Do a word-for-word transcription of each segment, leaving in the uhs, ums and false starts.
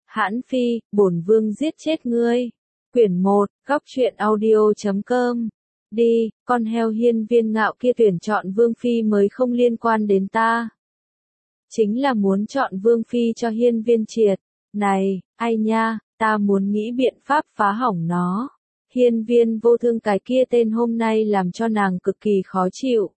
Hãn Phi, bổn vương giết chết ngươi. Quyển một, góc truyện audio chấm com. Đi, con heo hiên viên ngạo kia tuyển chọn vương phi mới không liên quan đến ta. Chính là muốn chọn vương phi cho hiên viên triệt. Này, ai nha, ta muốn nghĩ biện pháp phá hỏng nó. Hiên viên vô thương cái kia tên hôm nay làm cho nàng cực kỳ khó chịu.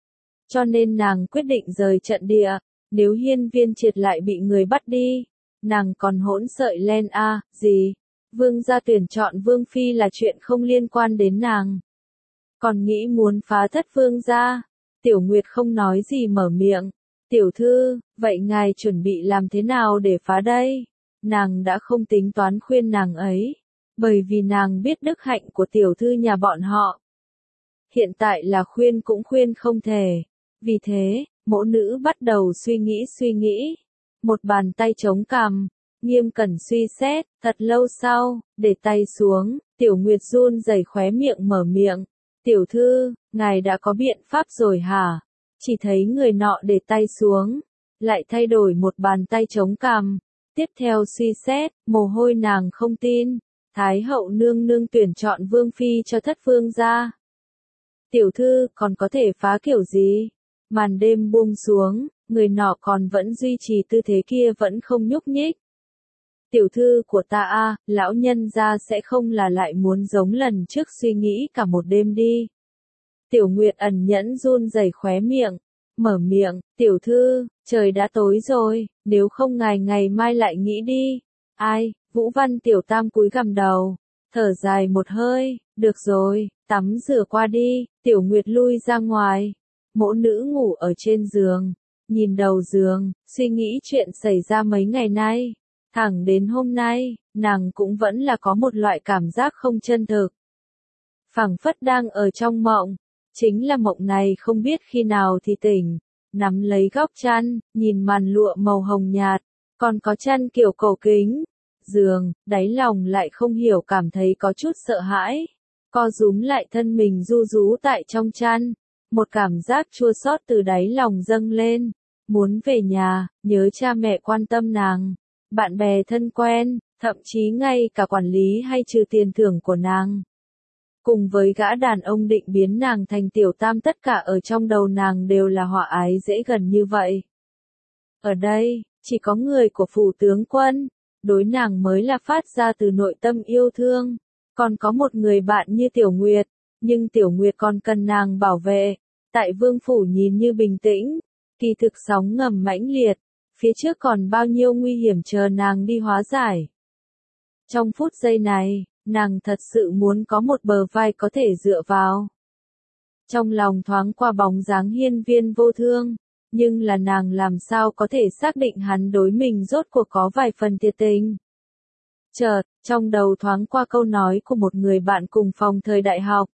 Cho nên nàng quyết định rời trận địa. Nếu hiên viên triệt lại bị người bắt đi, nàng còn hỗn sợi len a, à, gì? Vương gia tuyển chọn vương phi là chuyện không liên quan đến nàng. Còn nghĩ muốn phá thất vương gia. Tiểu Nguyệt không nói gì mở miệng. Tiểu thư, vậy ngài chuẩn bị làm thế nào để phá đây? Nàng đã không tính toán khuyên nàng ấy. Bởi vì nàng biết đức hạnh của tiểu thư nhà bọn họ. Hiện tại là khuyên cũng khuyên không thể. Vì thế, mẫu nữ bắt đầu suy nghĩ suy nghĩ. Một bàn tay chống cằm, nghiêm cẩn suy xét, thật lâu sau, để tay xuống, Tiểu Nguyệt run rẩy khóe miệng mở miệng. Tiểu thư, ngài đã có biện pháp rồi hả? Chỉ thấy người nọ để tay xuống, lại thay đổi một bàn tay chống cằm. Tiếp theo suy xét, mồ hôi nàng không tin. Thái hậu nương nương tuyển chọn vương phi cho thất vương gia. Tiểu thư, còn có thể phá kiểu gì? Màn đêm buông xuống, người nọ còn vẫn duy trì tư thế kia vẫn không nhúc nhích. Tiểu thư của ta a, lão nhân gia sẽ không là lại muốn giống lần trước suy nghĩ cả một đêm đi. Tiểu Nguyệt ẩn nhẫn run rẩy khóe miệng, mở miệng, tiểu thư, trời đã tối rồi, nếu không ngài ngày mai lại nghĩ đi. Ai, Vũ Văn tiểu tam cúi gằm đầu, thở dài một hơi, được rồi, tắm rửa qua đi, Tiểu Nguyệt lui ra ngoài. Mẫu nữ ngủ ở trên giường, nhìn đầu giường, suy nghĩ chuyện xảy ra mấy ngày nay. Thẳng đến hôm nay, nàng cũng vẫn là có một loại cảm giác không chân thực. Phảng phất đang ở trong mộng, chính là mộng này không biết khi nào thì tỉnh, nắm lấy góc chăn, nhìn màn lụa màu hồng nhạt, còn có chăn kiểu cổ kính. Giường, đáy lòng lại không hiểu cảm thấy có chút sợ hãi, co rúm lại thân mình ru rú tại trong chăn. Một cảm giác chua xót từ đáy lòng dâng lên, muốn về nhà, nhớ cha mẹ quan tâm nàng, bạn bè thân quen, thậm chí ngay cả quản lý hay trừ tiền thưởng của nàng. Cùng với gã đàn ông định biến nàng thành tiểu tam, tất cả ở trong đầu nàng đều là họa ái dễ gần như vậy. Ở đây, chỉ có người của phủ tướng quân, đối nàng mới là phát ra từ nội tâm yêu thương, còn có một người bạn như Tiểu Nguyệt. Nhưng Tiểu Nguyệt còn cần nàng bảo vệ. Tại vương phủ nhìn như bình tĩnh, kỳ thực sóng ngầm mãnh liệt, phía trước còn bao nhiêu nguy hiểm chờ nàng đi hóa giải. Trong phút giây này, nàng thật sự muốn có một bờ vai có thể dựa vào. Trong lòng thoáng qua bóng dáng hiên viên vô thương, nhưng là nàng làm sao có thể xác định hắn đối mình rốt cuộc có vài phần thiệt tình. Chợt, trong đầu thoáng qua câu nói của một người bạn cùng phòng thời đại học.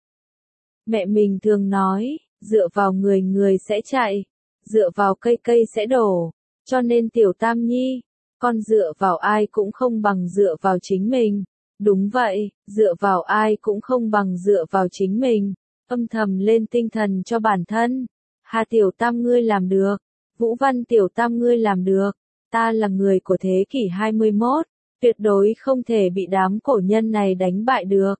Mẹ mình thường nói, dựa vào người người sẽ chạy, dựa vào cây cây sẽ đổ, cho nên tiểu tam nhi, con dựa vào ai cũng không bằng dựa vào chính mình. Đúng vậy, dựa vào ai cũng không bằng dựa vào chính mình, âm thầm lên tinh thần cho bản thân. Hà tiểu tam ngươi làm được, Vũ Văn tiểu tam ngươi làm được, ta là người của thế kỷ hai mươi mốt, tuyệt đối không thể bị đám cổ nhân này đánh bại được.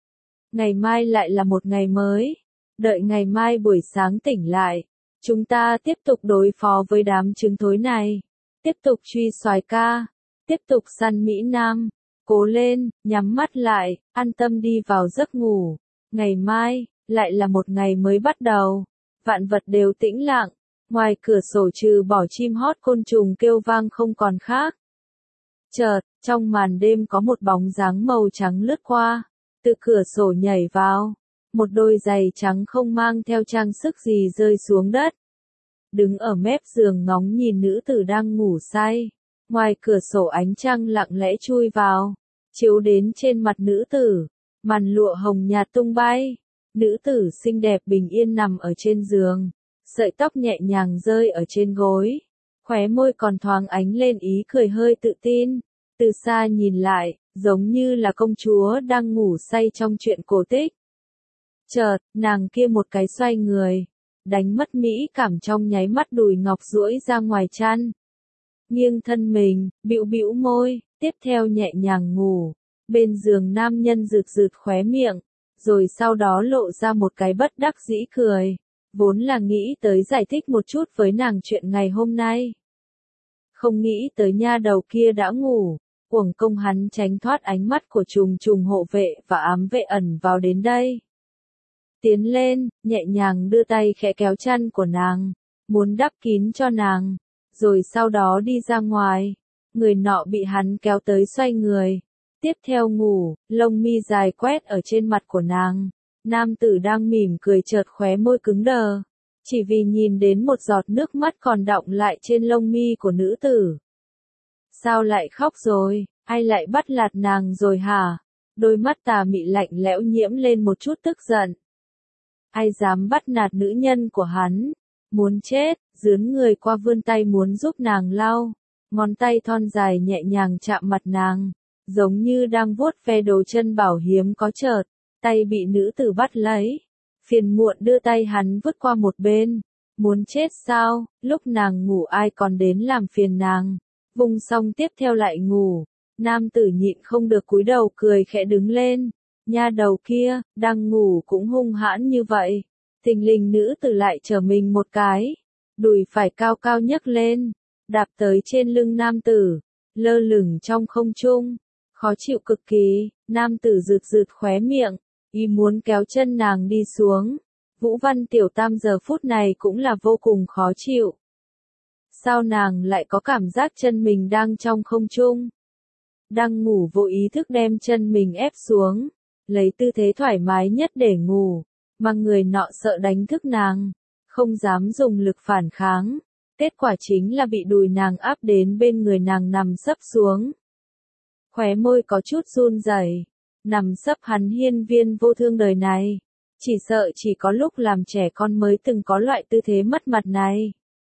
Ngày mai lại là một ngày mới. Đợi ngày mai buổi sáng tỉnh lại, chúng ta tiếp tục đối phó với đám trứng thối này. Tiếp tục truy soái ca. Tiếp tục săn Mỹ Nam. Cố lên, nhắm mắt lại, an tâm đi vào giấc ngủ. Ngày mai, lại là một ngày mới bắt đầu. Vạn vật đều tĩnh lặng. Ngoài cửa sổ trừ bỏ chim hót côn trùng kêu vang không còn khác. Chợt, trong màn đêm có một bóng dáng màu trắng lướt qua. Từ cửa sổ nhảy vào. Một đôi giày trắng không mang theo trang sức gì rơi xuống đất. Đứng ở mép giường ngóng nhìn nữ tử đang ngủ say. Ngoài cửa sổ ánh trăng lặng lẽ chui vào, chiếu đến trên mặt nữ tử. Màn lụa hồng nhạt tung bay. Nữ tử xinh đẹp bình yên nằm ở trên giường. Sợi tóc nhẹ nhàng rơi ở trên gối. Khóe môi còn thoáng ánh lên ý cười hơi tự tin. Từ xa nhìn lại, giống như là công chúa đang ngủ say trong truyện cổ tích. Chợt, nàng kia một cái xoay người, đánh mất mỹ cảm trong nháy mắt, đùi ngọc duỗi ra ngoài chăn. nghiêng thân mình, bĩu bĩu môi, tiếp theo nhẹ nhàng ngủ. Bên giường nam nhân rực rực khóe miệng, rồi sau đó lộ ra một cái bất đắc dĩ cười. Vốn là nghĩ tới giải thích một chút với nàng chuyện ngày hôm nay. Không nghĩ tới nha đầu kia đã ngủ, uổng công hắn tránh thoát ánh mắt của trùng trùng hộ vệ và ám vệ ẩn vào đến đây. Tiến lên, nhẹ nhàng đưa tay khẽ kéo chăn của nàng, muốn đắp kín cho nàng, rồi sau đó đi ra ngoài. Người nọ bị hắn kéo tới xoay người, tiếp theo ngủ, lông mi dài quét ở trên mặt của nàng. Nam tử đang mỉm cười chợt khóe môi cứng đờ, chỉ vì nhìn đến một giọt nước mắt còn đọng lại trên lông mi của nữ tử. Sao lại khóc rồi, ai lại bắt nạt nàng rồi hả? Đôi mắt tà mị lạnh lẽo nhiễm lên một chút tức giận. Ai dám bắt nạt nữ nhân của hắn? Muốn chết, dướn người qua vươn tay muốn giúp nàng lau, ngón tay thon dài nhẹ nhàng chạm mặt nàng, giống như đang vuốt ve đồ chân bảo hiếm có chợt, tay bị nữ tử bắt lấy, phiền muộn đưa tay hắn vứt qua một bên. Muốn chết sao, lúc nàng ngủ ai còn đến làm phiền nàng, vùng xong tiếp theo lại ngủ. Nam tử nhịn không được cúi đầu cười khẽ đứng lên, nha đầu kia, đang ngủ cũng hung hãn như vậy. Thình lình nữ tử lại trở mình một cái, đùi phải cao cao nhấc lên, đạp tới trên lưng nam tử, lơ lửng trong không trung, khó chịu cực kỳ. Nam tử rượt rượt khóe miệng, ý muốn kéo chân nàng đi xuống. Vũ Văn Tiểu Tam giờ phút này cũng là vô cùng khó chịu. Sao nàng lại có cảm giác chân mình đang trong không trung? Đang ngủ vô ý thức đem chân mình ép xuống, lấy tư thế thoải mái nhất để ngủ, mà người nọ sợ đánh thức nàng, không dám dùng lực phản kháng. Kết quả chính là bị đùi nàng áp đến bên người nàng nằm sấp xuống. Khóe môi có chút run rẩy, nằm sấp hắn hiên viên vô thương đời này. Chỉ sợ chỉ có lúc làm trẻ con mới từng có loại tư thế mất mặt này.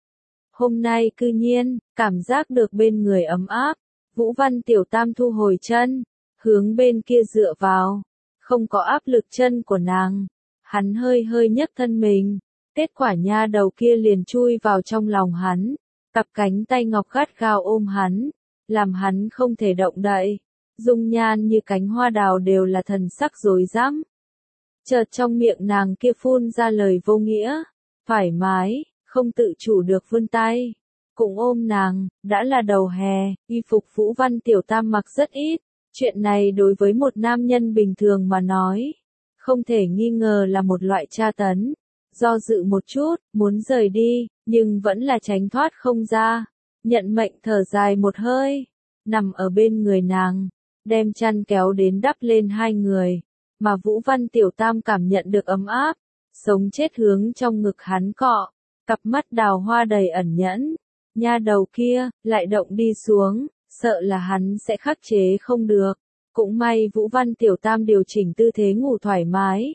Hôm nay cư nhiên, cảm giác được bên người ấm áp, Vũ Văn Tiểu Tam thu hồi chân, hướng bên kia dựa vào, không có áp lực chân của nàng. Hắn hơi hơi nhấc thân mình, kết quả nha đầu kia liền chui vào trong lòng hắn, cặp cánh tay ngọc gắt gao ôm hắn, làm hắn không thể động đậy. Dung nhan như cánh hoa đào đều là thần sắc rối rắm. Chợt trong miệng nàng kia phun ra lời vô nghĩa, thoải mái, không tự chủ được vươn tay, cũng ôm nàng. Đã là đầu hè, y phục Vũ Văn Tiểu Tam mặc rất ít, chuyện này đối với một nam nhân bình thường mà nói, không thể nghi ngờ là một loại tra tấn. Do dự một chút, muốn rời đi, nhưng vẫn là tránh thoát không ra, nhận mệnh thở dài một hơi, nằm ở bên người nàng, đem chăn kéo đến đắp lên hai người. Mà Vũ Văn Tiểu Tam cảm nhận được ấm áp, sống chết hướng trong ngực hắn cọ, cặp mắt đào hoa đầy ẩn nhẫn. Nha đầu kia, lại động đi xuống, sợ là hắn sẽ khắc chế không được. Cũng may Vũ Văn Tiểu Tam điều chỉnh tư thế ngủ thoải mái,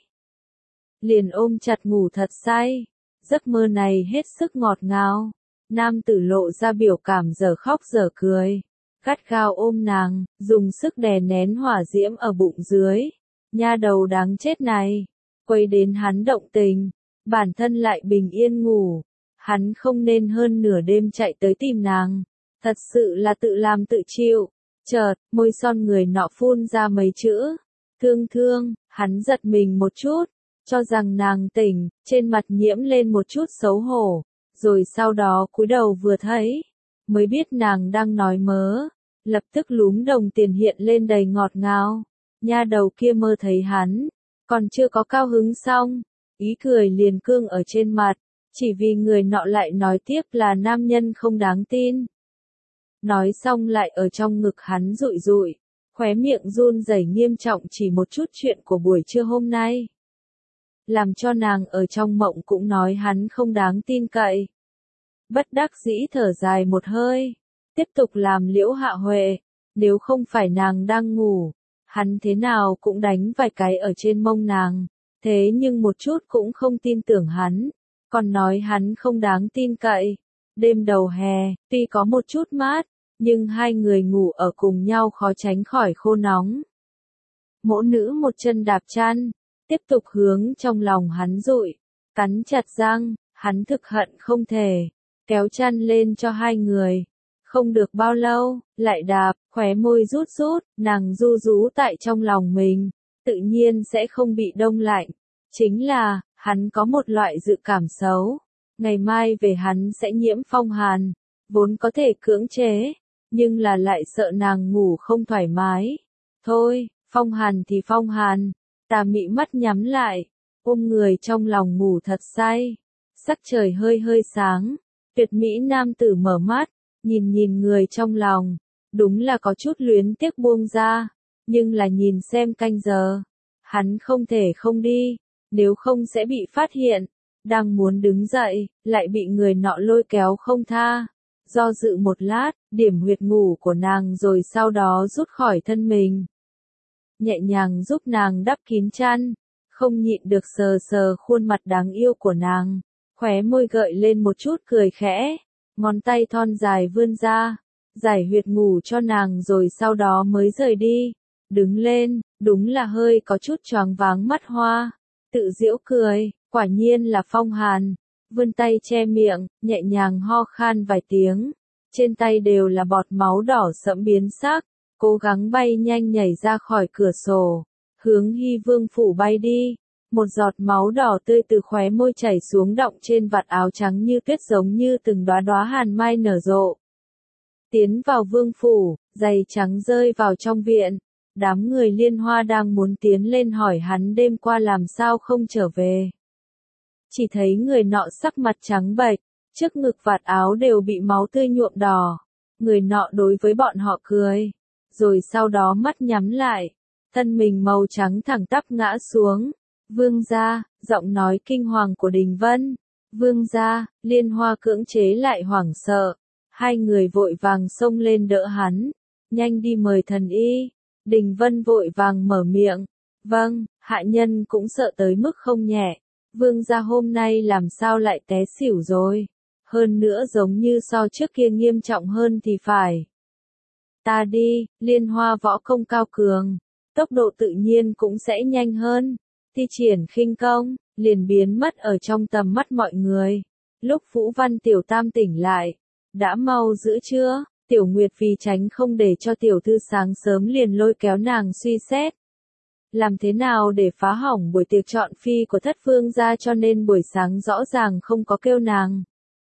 liền ôm chặt ngủ thật say. Giấc mơ này hết sức ngọt ngào. Nam tử lộ ra biểu cảm dở khóc dở cười, gắt gao ôm nàng, dùng sức đè nén hỏa diễm ở bụng dưới. Nha đầu đáng chết này, quấy đến hắn động tình, bản thân lại bình yên ngủ. Hắn không nên hơn nửa đêm chạy tới tìm nàng, thật sự là tự làm tự chịu. Chợt, môi son người nọ phun ra mấy chữ, thương thương. Hắn giật mình một chút, cho rằng nàng tỉnh, trên mặt nhiễm lên một chút xấu hổ, rồi sau đó cúi đầu vừa thấy, mới biết nàng đang nói mớ, lập tức lúm đồng tiền hiện lên đầy ngọt ngào. Nha đầu kia mơ thấy hắn, còn chưa có cao hứng xong, ý cười liền cương ở trên mặt, chỉ vì người nọ lại nói tiếp là nam nhân không đáng tin. Nói xong lại ở trong ngực hắn rụi rụi, khóe miệng run rẩy nghiêm trọng chỉ một chút chuyện của buổi trưa hôm nay. Làm cho nàng ở trong mộng cũng nói hắn không đáng tin cậy. Bất đắc dĩ thở dài một hơi, tiếp tục làm Liễu Hạ Huệ, nếu không phải nàng đang ngủ, hắn thế nào cũng đánh vài cái ở trên mông nàng, thế nhưng một chút cũng không tin tưởng hắn, còn nói hắn không đáng tin cậy. Đêm đầu hè, tuy có một chút mát, nhưng hai người ngủ ở cùng nhau khó tránh khỏi khô nóng. Mỗ nữ một chân đạp chăn, tiếp tục hướng trong lòng hắn dụi, cắn chặt răng, hắn thực hận không thể kéo chăn lên cho hai người, Không được bao lâu, lại đạp, khóe môi rút rút, nàng ru rú tại trong lòng mình, tự nhiên sẽ không bị đông lạnh. Chính là, hắn có một loại dự cảm xấu. Ngày mai về hắn sẽ nhiễm phong hàn, vốn có thể cưỡng chế, nhưng là lại sợ nàng ngủ không thoải mái. Thôi, phong hàn thì phong hàn, tà mị mắt nhắm lại, ôm người trong lòng ngủ thật say. Sắc trời hơi hơi sáng, tuyệt mỹ nam tử mở mắt, nhìn nhìn người trong lòng, đúng là có chút luyến tiếc buông ra, nhưng là nhìn xem canh giờ, hắn không thể không đi, nếu không sẽ bị phát hiện. Đang muốn đứng dậy, lại bị người nọ lôi kéo không tha. Do dự một lát, điểm huyệt ngủ của nàng rồi sau đó rút khỏi thân mình. Nhẹ nhàng giúp nàng đắp kín chăn, không nhịn được sờ sờ khuôn mặt đáng yêu của nàng, khóe môi gợi lên một chút cười khẽ, ngón tay thon dài vươn ra, giải huyệt ngủ cho nàng rồi sau đó mới rời đi. Đứng lên, đúng là hơi có chút choáng váng mắt hoa, tự giễu cười. Quả nhiên là phong hàn, vươn tay che miệng, nhẹ nhàng ho khan vài tiếng, trên tay đều là bọt máu đỏ sẫm biến sắc, cố gắng bay nhanh nhảy ra khỏi cửa sổ, hướng Hy Vương phủ bay đi, một giọt máu đỏ tươi từ khóe môi chảy xuống đọng trên vạt áo trắng như tuyết giống như từng đóa đóa hàn mai nở rộ. Tiến vào vương phủ, giày trắng rơi vào trong viện, đám người Liên Hoa đang muốn tiến lên hỏi hắn đêm qua làm sao không trở về. Chỉ thấy người nọ sắc mặt trắng bệch, trước ngực vạt áo đều bị máu tươi nhuộm đỏ. Người nọ đối với bọn họ cười, rồi sau đó mắt nhắm lại, thân mình màu trắng thẳng tắp ngã xuống. Vương gia, giọng nói kinh hoàng của Đình Vân. Vương gia, Liên Hoa cưỡng chế lại hoảng sợ. Hai người vội vàng xông lên đỡ hắn. Nhanh đi mời thần y. Đình Vân vội vàng mở miệng. Vâng, hạ nhân cũng sợ tới mức không nhẹ. Vương gia hôm nay làm sao lại té xỉu rồi. Hơn nữa giống như so trước kia nghiêm trọng hơn thì phải. Ta đi, Liên Hoa võ công cao cường, tốc độ tự nhiên cũng sẽ nhanh hơn. Thi triển khinh công, liền biến mất ở trong tầm mắt mọi người. Lúc Vũ Văn Tiểu Tam tỉnh lại, đã mau giữa trưa, Tiểu Nguyệt vì tránh không để cho tiểu thư sáng sớm liền lôi kéo nàng suy xét. Làm thế nào để phá hỏng buổi tiệc chọn phi của thất vương gia, cho nên buổi sáng rõ ràng không có kêu nàng.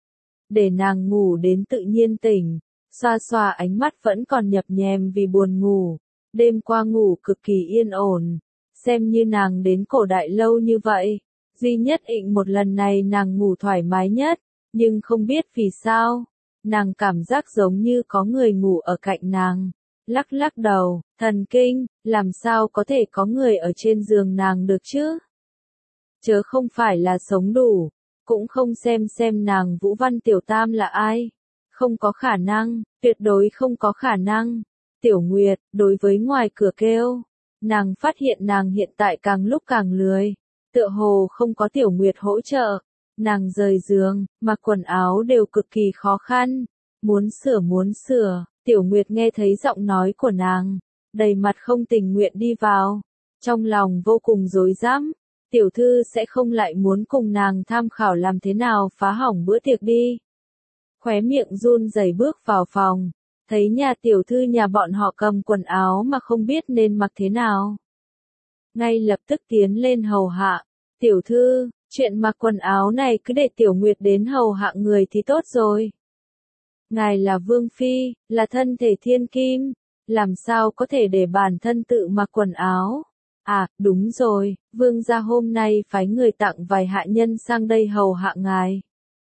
Để nàng ngủ đến tự nhiên tỉnh, xoa xoa ánh mắt vẫn còn nhập nhèm vì buồn ngủ. Đêm qua ngủ cực kỳ yên ổn, xem như nàng đến cổ đại lâu như vậy. Duy nhất ịnh một lần này nàng ngủ thoải mái nhất, nhưng không biết vì sao, nàng cảm giác giống như có người ngủ ở cạnh nàng. Lắc lắc đầu, thần kinh, làm sao có thể có người ở trên giường nàng được chứ? Chớ không phải là sống đủ, cũng không xem xem nàng Vũ Văn Tiểu Tam là ai. Không có khả năng, tuyệt đối không có khả năng. Tiểu Nguyệt, đối với ngoài cửa kêu, nàng phát hiện nàng hiện tại càng lúc càng lười, tựa hồ không có Tiểu Nguyệt hỗ trợ. Nàng rời giường, mặc quần áo đều cực kỳ khó khăn, muốn sửa muốn sửa. Tiểu Nguyệt nghe thấy giọng nói của nàng, đầy mặt không tình nguyện đi vào, trong lòng vô cùng rối rắm. Tiểu thư sẽ không lại muốn cùng nàng tham khảo làm thế nào phá hỏng bữa tiệc đi. Khóe miệng run rẩy bước vào phòng, thấy nhà tiểu thư nhà bọn họ cầm quần áo mà không biết nên mặc thế nào. Ngay lập tức tiến lên hầu hạ. Tiểu thư, chuyện mặc quần áo này cứ để Tiểu Nguyệt đến hầu hạ người thì tốt rồi. Ngài là vương phi, là thân thể thiên kim, làm sao có thể để bản thân tự mặc quần áo? À, đúng rồi, vương gia hôm nay phái người tặng vài hạ nhân sang đây hầu hạ ngài.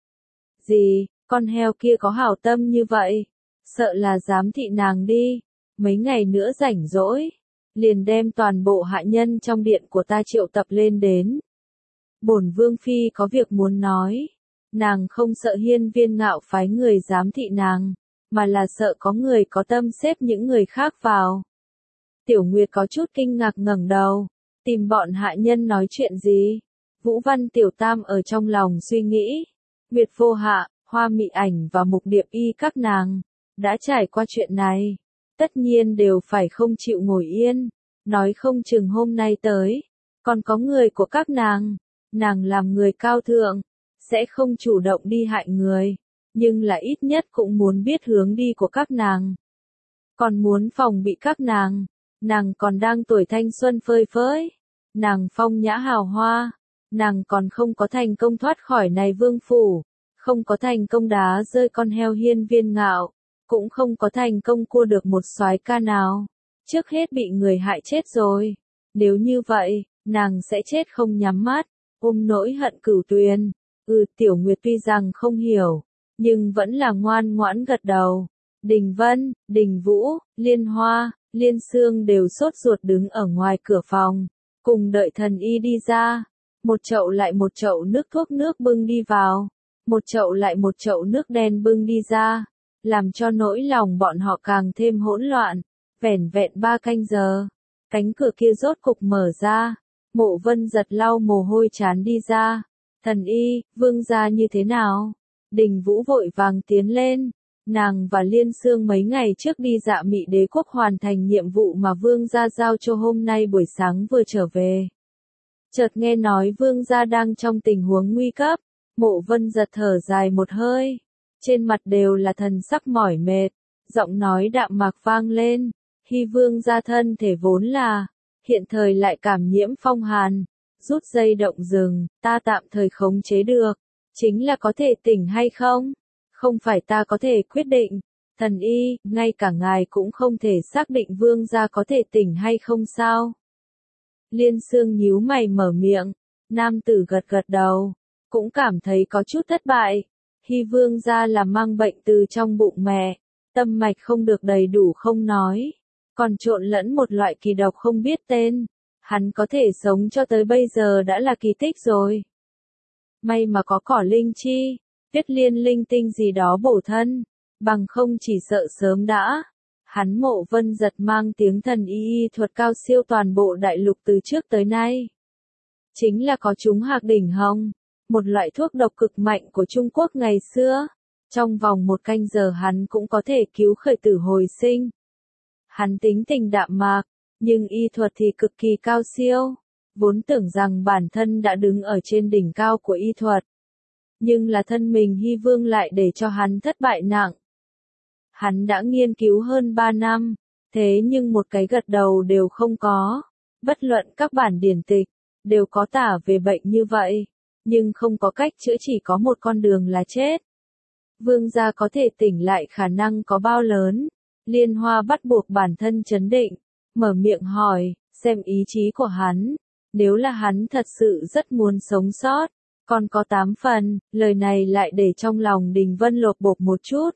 Gì, con heo kia có hảo tâm như vậy? Sợ là dám thị nàng đi. Mấy ngày nữa rảnh rỗi, liền đem toàn bộ hạ nhân trong điện của ta triệu tập lên đến. Bổn vương phi có việc muốn nói. Nàng không sợ Hiên Viên Ngạo phái người giám thị nàng, mà là sợ có người có tâm xếp những người khác vào. Tiểu Nguyệt có chút kinh ngạc ngẩng đầu, tìm bọn hạ nhân nói chuyện gì? Vũ Văn Tiểu Tam ở trong lòng suy nghĩ. Nguyệt Vô Hạ, Hoa Mị Ảnh và Mục Điệp Y các nàng đã trải qua chuyện này, tất nhiên đều phải không chịu ngồi yên, nói không chừng hôm nay tới, còn có người của các nàng, nàng làm người cao thượng, sẽ không chủ động đi hại người, nhưng là ít nhất cũng muốn biết hướng đi của các nàng. Còn muốn phòng bị các nàng, nàng còn đang tuổi thanh xuân phơi phới, nàng phong nhã hào hoa, nàng còn không có thành công thoát khỏi này vương phủ, không có thành công đá rơi con heo hiên viên ngạo, cũng không có thành công cua được một soái ca nào, trước hết bị người hại chết rồi. Nếu như vậy, nàng sẽ chết không nhắm mắt, ôm nỗi hận cửu tuyền. Ừ, Tiểu Nguyệt tuy rằng không hiểu, nhưng vẫn là ngoan ngoãn gật đầu. Đình Vân, Đình Vũ, Liên Hoa, Liên Sương đều sốt ruột đứng ở ngoài cửa phòng, cùng đợi thần y đi ra. Một chậu lại một chậu nước thuốc nước bưng đi vào, một chậu lại một chậu nước đen bưng đi ra, làm cho nỗi lòng bọn họ càng thêm hỗn loạn. Vẻn vẹn ba canh giờ, cánh cửa kia rốt cục mở ra, Mộ Vân giật lau mồ hôi chán đi ra. Thần y, vương gia như thế nào? Đình Vũ vội vàng tiến lên. Nàng và Liên Sương mấy ngày trước đi Dạ Mị Đế quốc hoàn thành nhiệm vụ mà vương gia giao cho, hôm nay buổi sáng vừa trở về. Chợt nghe nói vương gia đang trong tình huống nguy cấp, Mộ Vân giật thở dài một hơi, trên mặt đều là thần sắc mỏi mệt, giọng nói đạm mạc vang lên, Hy vương gia thân thể vốn là, hiện thời lại cảm nhiễm phong hàn, rút dây động rừng, ta tạm thời khống chế được, chính là có thể tỉnh hay không? Không phải ta có thể quyết định, thần y, ngay cả ngài cũng không thể xác định vương gia có thể tỉnh hay không sao? Liên Sương nhíu mày mở miệng, nam tử gật gật đầu, cũng cảm thấy có chút thất bại. Hy vương gia là mang bệnh từ trong bụng mẹ, tâm mạch không được đầy đủ không nói, còn trộn lẫn một loại kỳ độc không biết tên. Hắn có thể sống cho tới bây giờ đã là kỳ tích rồi. May mà có cỏ linh chi, tuyết liên linh tinh gì đó bổ thân, bằng không chỉ sợ sớm đã. Hắn Mộ Vân giật mang tiếng thần y y thuật cao siêu toàn bộ đại lục từ trước tới nay. Chính là có chúng hạc đỉnh hồng, một loại thuốc độc cực mạnh của Trung Quốc ngày xưa. Trong vòng một canh giờ hắn cũng có thể cứu khởi tử hồi sinh. Hắn tính tình đạm mạc, nhưng y thuật thì cực kỳ cao siêu, vốn tưởng rằng bản thân đã đứng ở trên đỉnh cao của y thuật. Nhưng là thân mình Hy Vương lại để cho hắn thất bại nặng. Hắn đã nghiên cứu hơn ba năm, thế nhưng một cái gật đầu đều không có. Bất luận các bản điển tịch, đều có tả về bệnh như vậy, nhưng không có cách chữa, chỉ có một con đường là chết. Vương gia có thể tỉnh lại khả năng có bao lớn? Liên Hoa bắt buộc bản thân trấn định, mở miệng hỏi, xem ý chí của hắn. Nếu là hắn thật sự rất muốn sống sót, còn có tám phần, lời này lại để trong lòng Đình Vân lột bột một chút.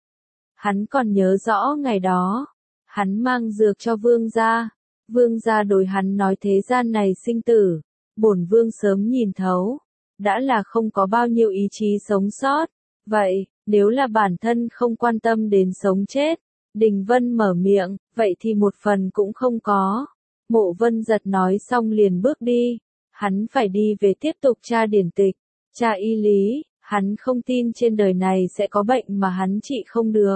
Hắn còn nhớ rõ ngày đó, hắn mang dược cho vương gia, vương gia đối hắn nói thế gian này sinh tử, bổn vương sớm nhìn thấu, đã là không có bao nhiêu ý chí sống sót. Vậy, nếu là bản thân không quan tâm đến sống chết, Đình Vân mở miệng, vậy thì một phần cũng không có. Mộ Vân giật nói xong liền bước đi, hắn phải đi về tiếp tục tra điển tịch, tra y lý, hắn không tin trên đời này sẽ có bệnh mà hắn trị không được.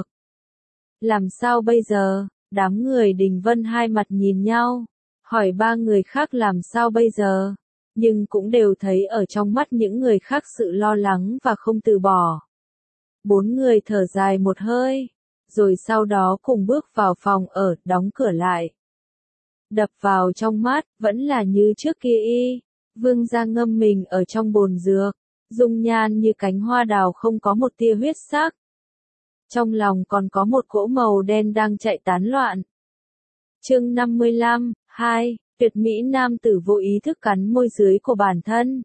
Làm sao bây giờ? Đám người Đình Vân hai mặt nhìn nhau, hỏi ba người khác làm sao bây giờ, nhưng cũng đều thấy ở trong mắt những người khác sự lo lắng và không từ bỏ. Bốn người thở dài một hơi, rồi sau đó cùng bước vào phòng ở, đóng cửa lại. Đập vào trong mắt, vẫn là như trước kia y, vương gia ngâm mình ở trong bồn dược, dung nhan như cánh hoa đào không có một tia huyết sắc. Trong lòng còn có một cỗ màu đen đang chạy tán loạn. Chương năm mươi lăm, hai, tuyệt mỹ nam tử vô ý thức cắn môi dưới của bản thân.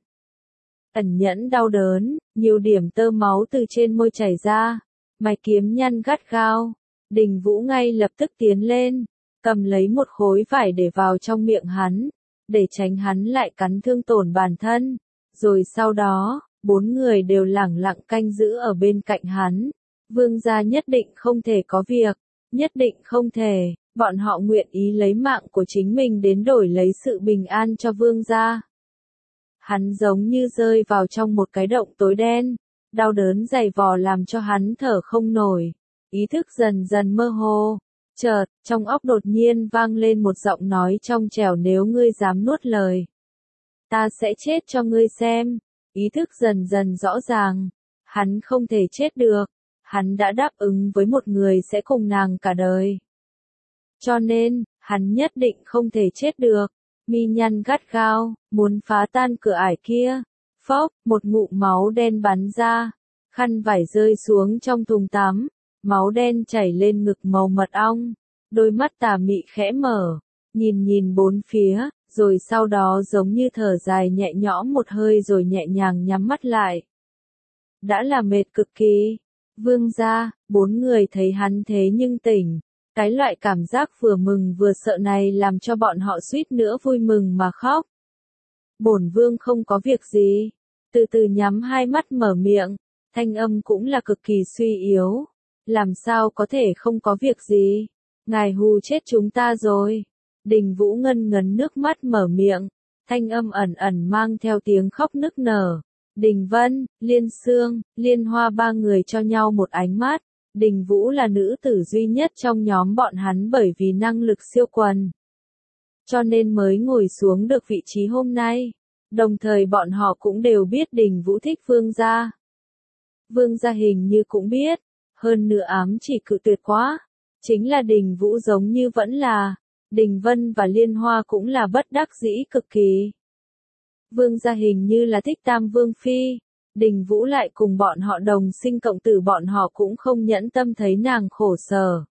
Ẩn nhẫn đau đớn, nhiều điểm tơ máu từ trên môi chảy ra, mày kiếm nhăn gắt gao. Đình Vũ ngay lập tức tiến lên, cầm lấy một khối vải để vào trong miệng hắn, để tránh hắn lại cắn thương tổn bản thân. Rồi sau đó, bốn người đều lẳng lặng canh giữ ở bên cạnh hắn. Vương gia nhất định không thể có việc, nhất định không thể, bọn họ nguyện ý lấy mạng của chính mình đến đổi lấy sự bình an cho vương gia. Hắn giống như rơi vào trong một cái động tối đen, đau đớn dày vò làm cho hắn thở không nổi, ý thức dần dần mơ hồ. Chợt, trong óc đột nhiên vang lên một giọng nói trong trẻo, nếu ngươi dám nuốt lời, ta sẽ chết cho ngươi xem. Ý thức dần dần rõ ràng, Hắn không thể chết được. Hắn đã đáp ứng với một người sẽ cùng nàng cả đời. Cho nên, hắn nhất định không thể chết được. Mi nhăn gắt gao, muốn phá tan cửa ải kia. Phốc, một ngụm máu đen bắn ra. Khăn vải rơi xuống trong thùng tắm. Máu đen chảy lên ngực màu mật ong. Đôi mắt tà mị khẽ mở. Nhìn nhìn bốn phía, rồi sau đó giống như thở dài nhẹ nhõm một hơi rồi nhẹ nhàng nhắm mắt lại. Đã là mệt cực kỳ. Vương gia, bốn người thấy hắn thế nhưng tỉnh. Cái loại cảm giác vừa mừng vừa sợ này làm cho bọn họ suýt nữa vui mừng mà khóc. Bổn vương không có việc gì. Từ từ nhắm hai mắt mở miệng, thanh âm cũng là cực kỳ suy yếu. Làm sao có thể không có việc gì? Ngài hù chết chúng ta rồi. Đình Vũ ngân ngấn nước mắt mở miệng, thanh âm ẩn ẩn mang theo tiếng khóc nức nở. Đình Vân, Liên Sương, Liên Hoa ba người cho nhau một ánh mắt. Đình Vũ là nữ tử duy nhất trong nhóm bọn hắn bởi vì năng lực siêu quần. Cho nên mới ngồi xuống được vị trí hôm nay. Đồng thời bọn họ cũng đều biết Đình Vũ thích Vương gia. Vương gia hình như cũng biết, hơn nữa ám chỉ cự tuyệt quá. Chính là Đình Vũ giống như vẫn là, Đình Vân và Liên Hoa cũng là bất đắc dĩ cực kỳ. Vương gia hình như là thích Tam Vương Phi. Đình Vũ lại cùng bọn họ đồng sinh cộng tử, bọn họ cũng không nhẫn tâm thấy nàng khổ sở.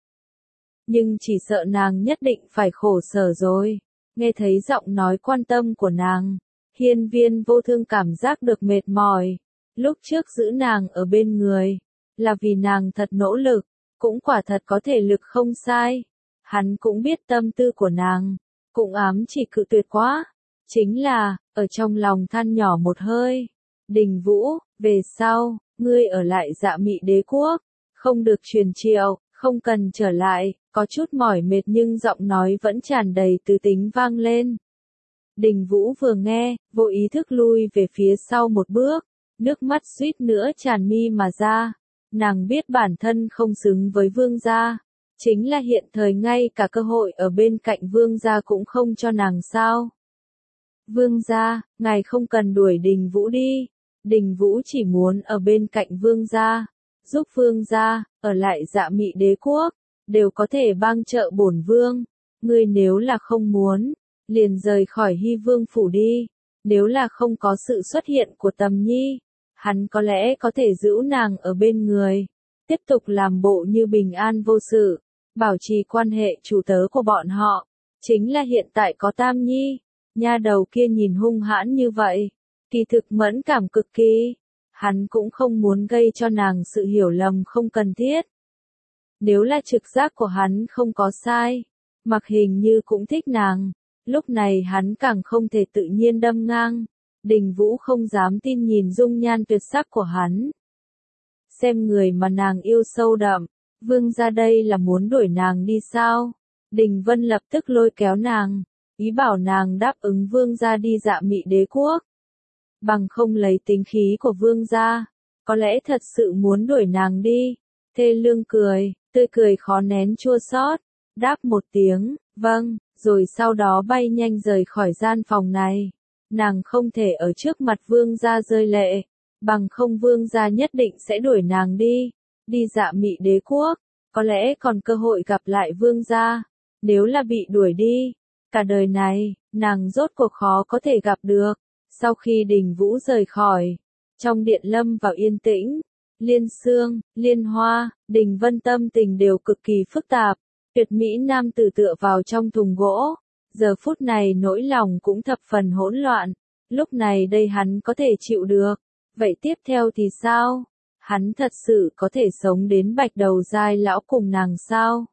Nhưng chỉ sợ nàng nhất định phải khổ sở rồi. Nghe thấy giọng nói quan tâm của nàng, Hiên Viên Vô Thương cảm giác được mệt mỏi. Lúc trước giữ nàng ở bên người, là vì nàng thật nỗ lực, cũng quả thật có thể lực không sai. Hắn cũng biết tâm tư của nàng, cũng ám chỉ cự tuyệt quá. Chính là, ở trong lòng than nhỏ một hơi. Đình Vũ, về sau, ngươi ở lại Dạ Mị Đế quốc, không được truyền triệu, không cần trở lại, có chút mỏi mệt nhưng giọng nói vẫn tràn đầy từ tính vang lên. Đình Vũ vừa nghe, vô ý thức lui về phía sau một bước, nước mắt suýt nữa tràn mi mà ra. Nàng biết bản thân không xứng với Vương gia, chính là hiện thời ngay cả cơ hội ở bên cạnh Vương gia cũng không cho nàng sao. Vương gia, ngài không cần đuổi Đình Vũ đi. Đình Vũ chỉ muốn ở bên cạnh Vương gia, giúp Vương gia, ở lại Dạ Mị Đế quốc, đều có thể bang trợ bổn vương. Ngươi nếu là không muốn, liền rời khỏi Hy Vương phủ đi. Nếu là không có sự xuất hiện của Tầm Nhi, hắn có lẽ có thể giữ nàng ở bên người, tiếp tục làm bộ như bình an vô sự, bảo trì quan hệ chủ tớ của bọn họ. Chính là hiện tại có Tam Nhi, nha đầu kia nhìn hung hãn như vậy, kỳ thực mẫn cảm cực kỳ. Hắn cũng không muốn gây cho nàng sự hiểu lầm không cần thiết. Nếu là trực giác của hắn không có sai, Mặc Hình Như cũng thích nàng, lúc này hắn càng không thể tự nhiên đâm ngang. Đình Vũ không dám tin nhìn dung nhan tuyệt sắc của hắn. Xem người mà nàng yêu sâu đậm, Vương gia đây là muốn đuổi nàng đi sao? Đình Vân lập tức lôi kéo nàng, ý bảo nàng đáp ứng Vương gia đi Dạ Mị Đế quốc. Bằng không lấy tính khí của Vương gia, có lẽ thật sự muốn đuổi nàng đi. Thê Lương cười, tươi cười khó nén chua xót, đáp một tiếng, vâng, rồi sau đó bay nhanh rời khỏi gian phòng này. Nàng không thể ở trước mặt Vương gia rơi lệ, bằng không Vương gia nhất định sẽ đuổi nàng đi. Đi Dạ Mị Đế quốc, có lẽ còn cơ hội gặp lại Vương gia. Nếu là bị đuổi đi, cả đời này, nàng rốt cuộc khó có thể gặp được. Sau khi Đình Vũ rời khỏi, trong điện lâm vào yên tĩnh, Liên Sương, Liên Hoa, Đình Vân tâm tình đều cực kỳ phức tạp. Tuyệt mỹ nam tử tựa vào trong thùng gỗ, giờ phút này nỗi lòng cũng thập phần hỗn loạn. Lúc này đây hắn có thể chịu được, vậy tiếp theo thì sao? Hắn thật sự có thể sống đến bạch đầu giai lão cùng nàng sao?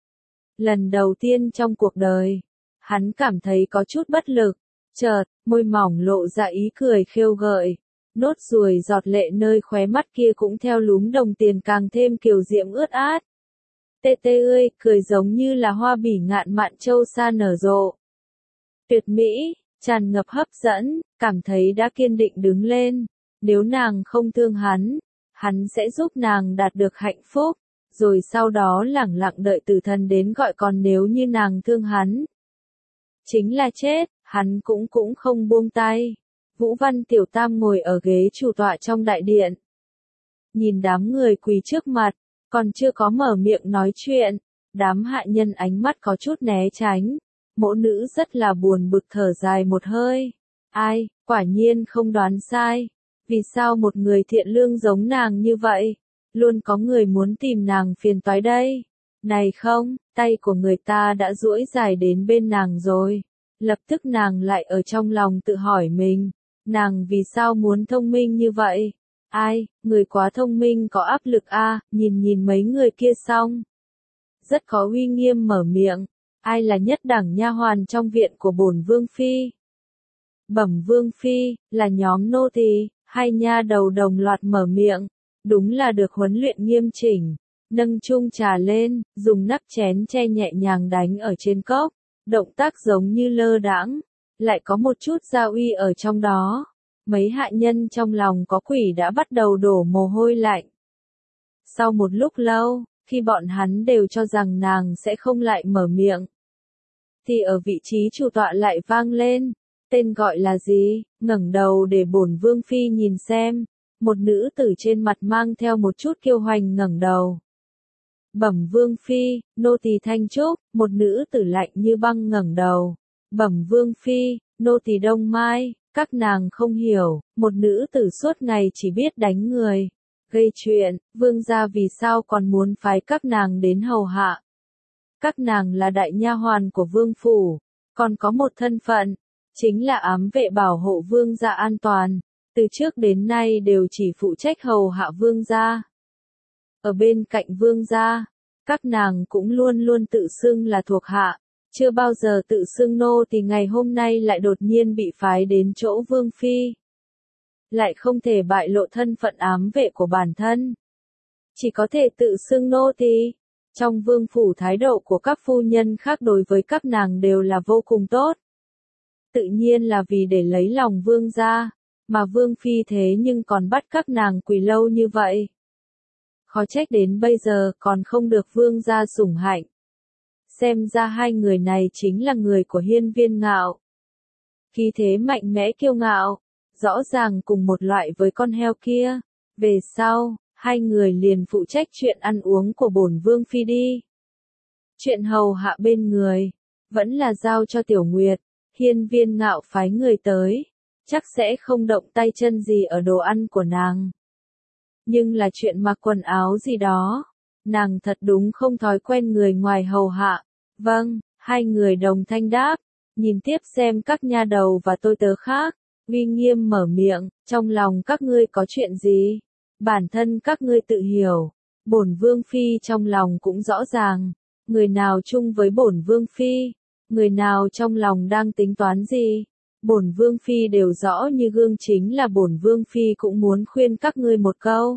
Lần đầu tiên trong cuộc đời, hắn cảm thấy có chút bất lực. Chợt, môi mỏng lộ ra ý cười khêu gợi, nốt ruồi giọt lệ nơi khóe mắt kia cũng theo lúm đồng tiền càng thêm kiều diễm ướt át. Tê tê ơi, cười giống như là hoa bỉ ngạn mạn châu sa nở rộ. Tuyệt mỹ, tràn ngập hấp dẫn, cảm thấy đã kiên định đứng lên. Nếu nàng không thương hắn, hắn sẽ giúp nàng đạt được hạnh phúc, rồi sau đó lẳng lặng đợi tử thần đến gọi. Còn nếu như nàng thương hắn, chính là chết, hắn cũng cũng không buông tay. Vũ Văn Tiểu Tam ngồi ở ghế chủ tọa trong đại điện. nhìn đám người quỳ trước mặt, còn chưa có mở miệng nói chuyện, đám hạ nhân ánh mắt có chút né tránh, mỗ nữ rất là buồn bực thở dài một hơi, ai, quả nhiên không đoán sai, vì sao một người thiện lương giống nàng như vậy, luôn có người muốn tìm nàng phiền toái đây, này không, tay của người ta đã duỗi dài đến bên nàng rồi, lập tức nàng lại ở trong lòng tự hỏi mình, nàng vì sao muốn thông minh như vậy? Ai, người quá thông minh có áp lực a, à, nhìn nhìn mấy người kia xong. Rất có uy nghiêm mở miệng, ai là nhất đẳng nha hoàn trong viện của bổn vương phi? Bẩm vương phi, là nhóm nô tỳ, hai nha đầu đồng loạt mở miệng, đúng là được huấn luyện nghiêm chỉnh, nâng chung trà lên, dùng nắp chén che nhẹ nhàng đánh ở trên cốc, động tác giống như lơ đãng, lại có một chút gia uy ở trong đó. Mấy hạ nhân trong lòng có quỷ đã bắt đầu đổ mồ hôi lạnh. Sau một lúc lâu, khi bọn hắn đều cho rằng nàng sẽ không lại mở miệng, thì ở vị trí chủ tọa lại vang lên, tên gọi là gì, ngẩng đầu để bổn vương phi nhìn xem, một nữ tử trên mặt mang theo một chút kiêu hoành ngẩng đầu. Bẩm vương phi, nô tỳ Thanh Trúc, một nữ tử lạnh như băng ngẩng đầu. Bẩm vương phi, nô tỳ Đông Mai. Các nàng không hiểu, một nữ tử suốt ngày chỉ biết đánh người, gây chuyện, vương gia vì sao còn muốn phái các nàng đến hầu hạ. Các nàng là đại nha hoàn của vương phủ, còn có một thân phận, chính là ám vệ bảo hộ vương gia an toàn, từ trước đến nay đều chỉ phụ trách hầu hạ vương gia. Ở bên cạnh vương gia, các nàng cũng luôn luôn tự xưng là thuộc hạ. Chưa bao giờ tự xưng nô thì ngày hôm nay lại đột nhiên bị phái đến chỗ vương phi. Lại không thể bại lộ thân phận ám vệ của bản thân. Chỉ có thể tự xưng nô thì. Trong vương phủ thái độ của các phu nhân khác đối với các nàng đều là vô cùng tốt. Tự nhiên là vì để lấy lòng vương gia, mà vương phi thế nhưng còn bắt các nàng quỳ lâu như vậy. Khó trách đến bây giờ còn không được vương gia sủng hạnh. Xem ra hai người này chính là người của Hiên Viên Ngạo. Khí thế mạnh mẽ kiêu ngạo, rõ ràng cùng một loại với con heo kia. Về sau, hai người liền phụ trách chuyện ăn uống của bổn vương phi đi. Chuyện hầu hạ bên người, vẫn là giao cho Tiểu Nguyệt. Hiên Viên Ngạo phái người tới, chắc sẽ không động tay chân gì ở đồ ăn của nàng. Nhưng là chuyện mặc quần áo gì đó, nàng thật đúng không thói quen người ngoài hầu hạ. Vâng, hai người đồng thanh đáp, nhìn tiếp xem các nha đầu và tôi tớ khác, uy nghiêm mở miệng, trong lòng các ngươi có chuyện gì? Bản thân các ngươi tự hiểu, bổn vương phi trong lòng cũng rõ ràng, người nào chung với bổn vương phi, người nào trong lòng đang tính toán gì, bổn vương phi đều rõ như gương, chính là bổn vương phi cũng muốn khuyên các ngươi một câu.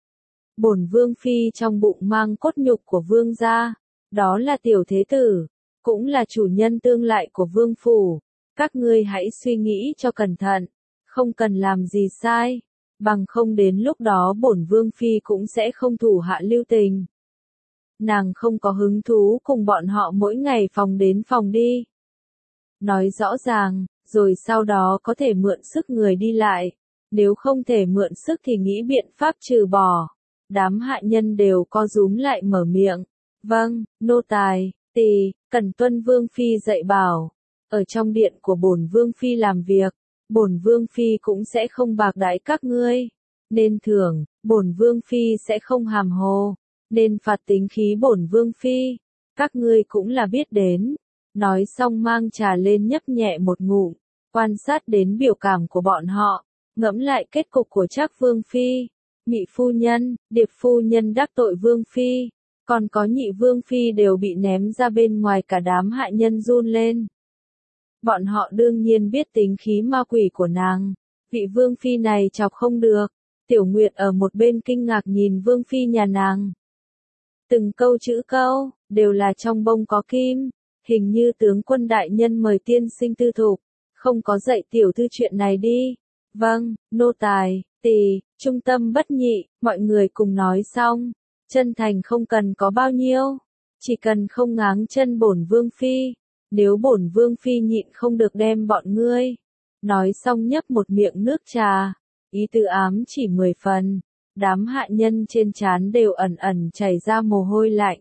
Bổn vương phi trong bụng mang cốt nhục của vương gia, đó là tiểu thế tử, cũng là chủ nhân tương lai của vương phủ, các ngươi hãy suy nghĩ cho cẩn thận, không cần làm gì sai, bằng không đến lúc đó bổn vương phi cũng sẽ không thủ hạ lưu tình. Nàng không có hứng thú cùng bọn họ mỗi ngày phòng đến phòng đi. Nói rõ ràng, rồi sau đó có thể mượn sức người đi lại, nếu không thể mượn sức thì nghĩ biện pháp trừ bỏ. Đám hạ nhân đều co rúm lại mở miệng. Vâng, nô tài, tỳ, cần tuân vương phi dạy bảo. Ở trong điện của bổn vương phi làm việc, bổn vương phi cũng sẽ không bạc đãi các ngươi. Nên thưởng, bổn vương phi sẽ không hàm hồ. Nên phạt tính khí bổn vương phi, các ngươi cũng là biết đến. Nói xong mang trà lên nhấp nhẹ một ngụm, quan sát đến biểu cảm của bọn họ, ngẫm lại kết cục của Trác vương phi. Mị phu nhân, Điệp phu nhân đắc tội vương phi, còn có nhị vương phi đều bị ném ra bên ngoài, cả đám hạ nhân run lên. Bọn họ đương nhiên biết tính khí ma quỷ của nàng, vị vương phi này chọc không được. Tiểu Nguyệt ở một bên kinh ngạc nhìn vương phi nhà nàng. Từng câu chữ câu, đều là trong bông có kim, hình như tướng quân đại nhân mời tiên sinh tư thục, không có dạy tiểu thư chuyện này đi. Vâng, nô tài, tỳ, trung tâm bất nhị, mọi người cùng nói xong, chân thành không cần có bao nhiêu, chỉ cần không ngáng chân bổn vương phi, nếu bổn vương phi nhịn không được đem bọn ngươi. Nói xong nhấp một miệng nước trà, ý tứ ám chỉ mười phần, đám hạ nhân trên trán đều ẩn ẩn chảy ra mồ hôi lạnh.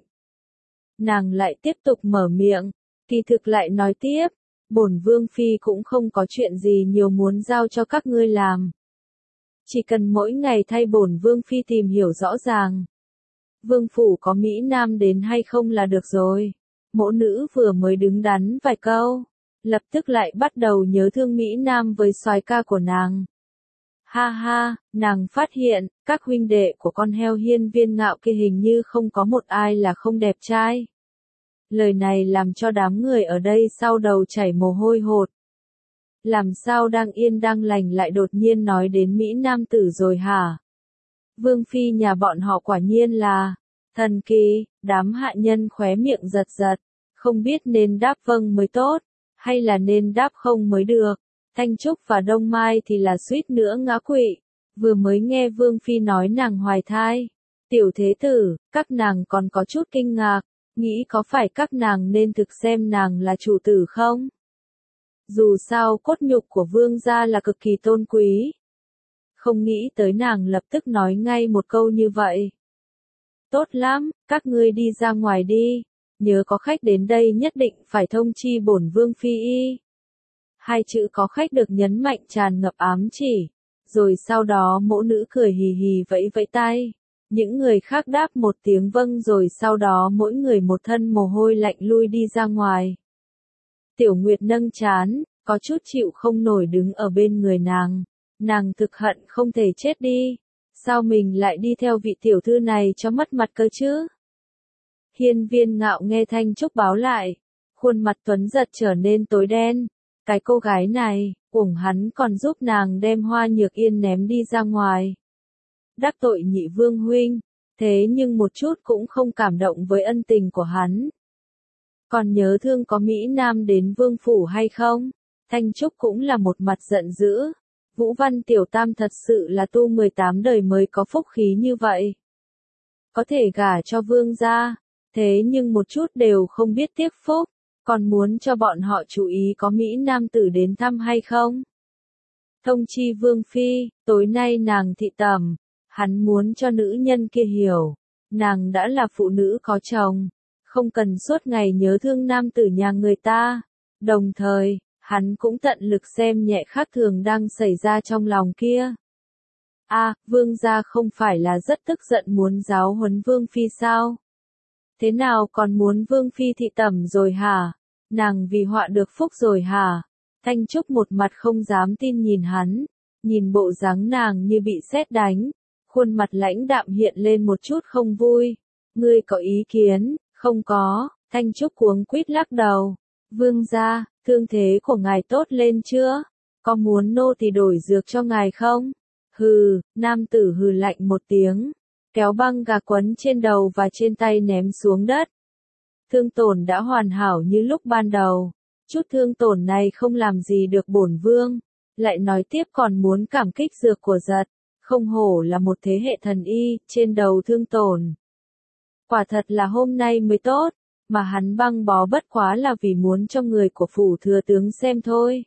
Nàng lại tiếp tục mở miệng, kỳ thực lại nói tiếp, bổn vương phi cũng không có chuyện gì nhiều muốn giao cho các ngươi làm. Chỉ cần mỗi ngày thay bổn vương phi tìm hiểu rõ ràng. Vương phủ có Mỹ Nam đến hay không là được rồi. Mỗ nữ vừa mới đứng đắn vài câu, lập tức lại bắt đầu nhớ thương Mỹ Nam với soái ca của nàng. Ha ha, nàng phát hiện, các huynh đệ của con heo hiên viên ngạo kia hình như không có một ai là không đẹp trai. Lời này làm cho đám người ở đây sau đầu chảy mồ hôi hột. Làm sao đang yên đang lành lại đột nhiên nói đến Mỹ Nam tử rồi hả? Vương phi nhà bọn họ quả nhiên là thần kỳ, đám hạ nhân khóe miệng giật giật, không biết nên đáp vâng mới tốt, hay là nên đáp không mới được. Thanh Trúc và Đông Mai thì là suýt nữa ngã quỵ, vừa mới nghe Vương phi nói nàng hoài thai. Tiểu thế tử, các nàng còn có chút kinh ngạc, nghĩ có phải các nàng nên thực xem nàng là chủ tử không? Dù sao cốt nhục của vương gia là cực kỳ tôn quý. Không nghĩ tới nàng lập tức nói ngay một câu như vậy. Tốt lắm, các ngươi đi ra ngoài đi, nhớ có khách đến đây nhất định phải thông chi bổn vương phi y. Hai chữ có khách được nhấn mạnh tràn ngập ám chỉ, rồi sau đó mỗ nữ cười hì hì vẫy vẫy tay. Những người khác đáp một tiếng vâng rồi sau đó mỗi người một thân mồ hôi lạnh lui đi ra ngoài. Tiểu Nguyệt nâng trán, có chút chịu không nổi đứng ở bên người nàng. Nàng thực hận không thể chết đi. Sao mình lại đi theo vị tiểu thư này cho mất mặt cơ chứ? Hiên viên ngạo nghe Thanh Trúc báo lại. Khuôn mặt tuấn giật trở nên tối đen. Cái cô gái này, uổng hắn còn giúp nàng đem Hoa Nhược Yên ném đi ra ngoài. Đắc tội nhị vương huynh, thế nhưng một chút cũng không cảm động với ân tình của hắn. Còn nhớ thương có Mỹ Nam đến vương phủ hay không? Thanh Trúc cũng là một mặt giận dữ. Vũ Văn Tiểu Tam thật sự là tu mười tám đời mới có phúc khí như vậy. Có thể gả cho vương gia, thế nhưng một chút đều không biết tiếc phúc, còn muốn cho bọn họ chú ý có Mỹ Nam tử đến thăm hay không? Thông chi vương phi, tối nay nàng thị tẩm, hắn muốn cho nữ nhân kia hiểu, nàng đã là phụ nữ có chồng, không cần suốt ngày nhớ thương nam tử nhà người ta. Đồng thời, hắn cũng tận lực xem nhẹ khác thường đang xảy ra trong lòng kia. A, à, vương gia không phải là rất tức giận muốn giáo huấn vương phi sao? Thế nào còn muốn vương phi thị tẩm rồi hả? Nàng vì họa được phúc rồi hả? Thanh Trúc một mặt không dám tin nhìn hắn, nhìn bộ dáng nàng như bị sét đánh, khuôn mặt lãnh đạm hiện lên một chút không vui. Ngươi có ý kiến? Không có. Thanh Trúc cuống quýt lắc đầu. Vương gia, thương thế của ngài tốt lên chưa? Có muốn nô tỳ đổi dược cho ngài không? Hừ, nam tử hừ lạnh một tiếng, kéo băng gạc quấn trên đầu và trên tay ném xuống đất. Thương tổn đã hoàn hảo như lúc ban đầu. Chút thương tổn này không làm gì được bổn vương. Lại nói tiếp còn muốn cảm kích dược của giật. Không hổ là một thế hệ thần y, trên đầu thương tổn. Quả thật là hôm nay mới tốt, mà hắn băng bó bất quá là vì muốn cho người của phủ thừa tướng xem thôi.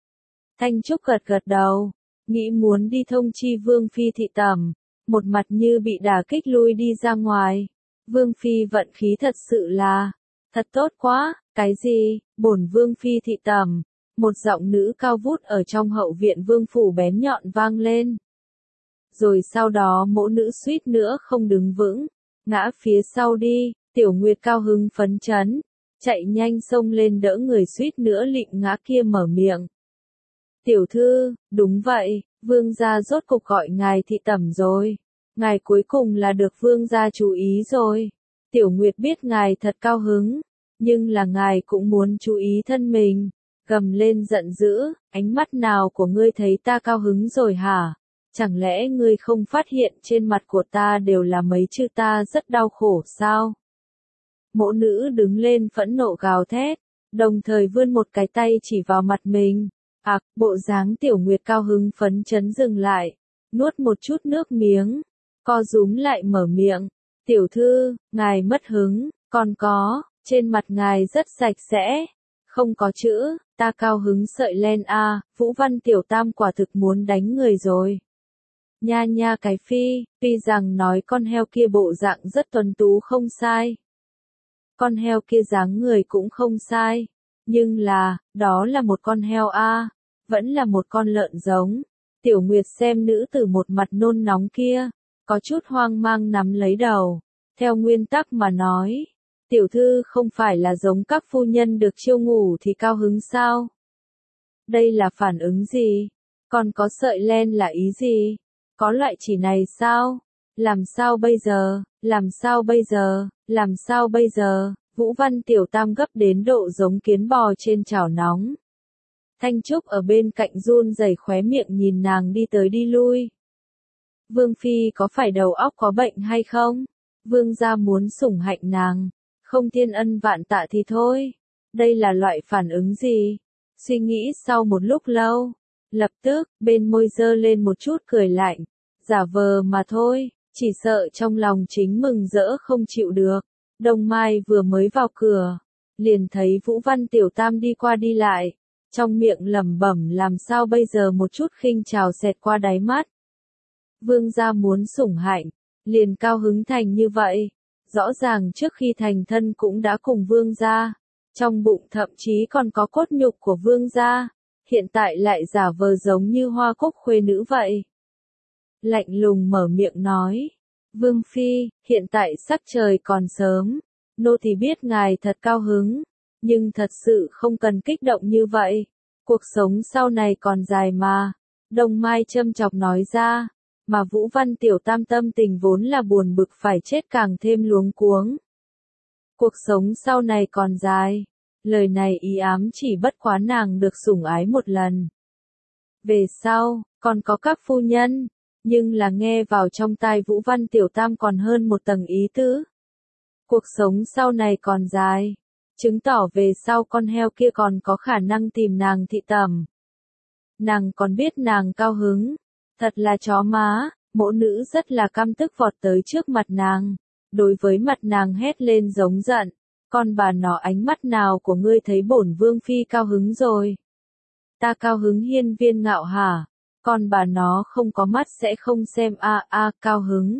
Thanh Trúc gật gật đầu, nghĩ muốn đi thông chi vương phi thị tẩm, một mặt như bị đả kích lui đi ra ngoài. Vương phi vận khí thật sự là, thật tốt quá, cái gì, bổn vương phi thị tẩm, một giọng nữ cao vút ở trong hậu viện vương phủ bén nhọn vang lên. Rồi sau đó mỗ nữ suýt nữa không đứng vững, ngã phía sau đi. Tiểu Nguyệt cao hứng phấn chấn, chạy nhanh xông lên đỡ người suýt nữa lịm ngã kia mở miệng. Tiểu thư, đúng vậy, vương gia rốt cục gọi ngài thị tẩm rồi. Ngài cuối cùng là được vương gia chú ý rồi. Tiểu Nguyệt biết ngài thật cao hứng, nhưng là ngài cũng muốn chú ý thân mình. Gầm lên giận dữ, ánh mắt nào của ngươi thấy ta cao hứng rồi hả? Chẳng lẽ ngươi không phát hiện trên mặt của ta đều là mấy chữ ta rất đau khổ sao? Mỗ nữ đứng lên phẫn nộ gào thét, đồng thời vươn một cái tay chỉ vào mặt mình. Ặc, bộ dáng Tiểu Nguyệt cao hứng phấn chấn dừng lại, nuốt một chút nước miếng, co rúm lại mở miệng. Tiểu thư, ngài mất hứng, còn có, trên mặt ngài rất sạch sẽ, không có chữ, ta cao hứng sợi len a, Vũ Văn Tiểu Tam quả thực muốn đánh người rồi. Nha nha cái phi, tuy rằng nói con heo kia bộ dạng rất tuấn tú không sai. Con heo kia dáng người cũng không sai. Nhưng là, đó là một con heo a, vẫn là một con lợn giống. Tiểu Nguyệt xem nữ tử một mặt nôn nóng kia, có chút hoang mang nắm lấy đầu. Theo nguyên tắc mà nói, tiểu thư không phải là giống các phu nhân được chiêu ngủ thì cao hứng sao? Đây là phản ứng gì? Còn có sợi len là ý gì? Có loại chỉ này sao? Làm sao bây giờ? Làm sao bây giờ? Làm sao bây giờ? Vũ Văn Tiểu Tam gấp đến độ giống kiến bò trên chảo nóng. Thanh Trúc ở bên cạnh run rẩy khóe miệng nhìn nàng đi tới đi lui. Vương Phi có phải đầu óc có bệnh hay không? Vương gia muốn sủng hạnh nàng, không thiên ân vạn tạ thì thôi. Đây là loại phản ứng gì? Suy nghĩ sau một lúc lâu, lập tức, bên môi dơ lên một chút cười lạnh, giả vờ mà thôi, chỉ sợ trong lòng chính mừng rỡ không chịu được. Đông Mai vừa mới vào cửa, liền thấy Vũ Văn Tiểu Tam đi qua đi lại, trong miệng lẩm bẩm làm sao bây giờ một chút khinh trào xẹt qua đáy mắt. Vương gia muốn sủng hạnh, liền cao hứng thành như vậy, rõ ràng trước khi thành thân cũng đã cùng vương gia, trong bụng thậm chí còn có cốt nhục của vương gia, hiện tại lại giả vờ giống như Hoa Cúc khuê nữ vậy. Lạnh lùng mở miệng nói, Vương Phi, hiện tại sắc trời còn sớm, nô thì biết ngài thật cao hứng, nhưng thật sự không cần kích động như vậy, cuộc sống sau này còn dài mà, Đông Mai châm chọc nói ra, mà Vũ Văn Tiểu Tam tâm tình vốn là buồn bực phải chết càng thêm luống cuống. Cuộc sống sau này còn dài, lời này ý ám chỉ bất quá nàng được sủng ái một lần. Về sau, còn có các phu nhân, nhưng là nghe vào trong tai Vũ Văn Tiểu Tam còn hơn một tầng ý tứ. Cuộc sống sau này còn dài, chứng tỏ về sau con heo kia còn có khả năng tìm nàng thị tẩm. Nàng còn biết nàng cao hứng, thật là chó má, mỗ nữ rất là căm tức vọt tới trước mặt nàng, đối với mặt nàng hét lên giống giận, con bà nó ánh mắt nào của ngươi thấy bổn Vương Phi cao hứng rồi? Ta cao hứng hiên viên ngạo hả? Con bà nó không có mắt sẽ không xem a a cao hứng.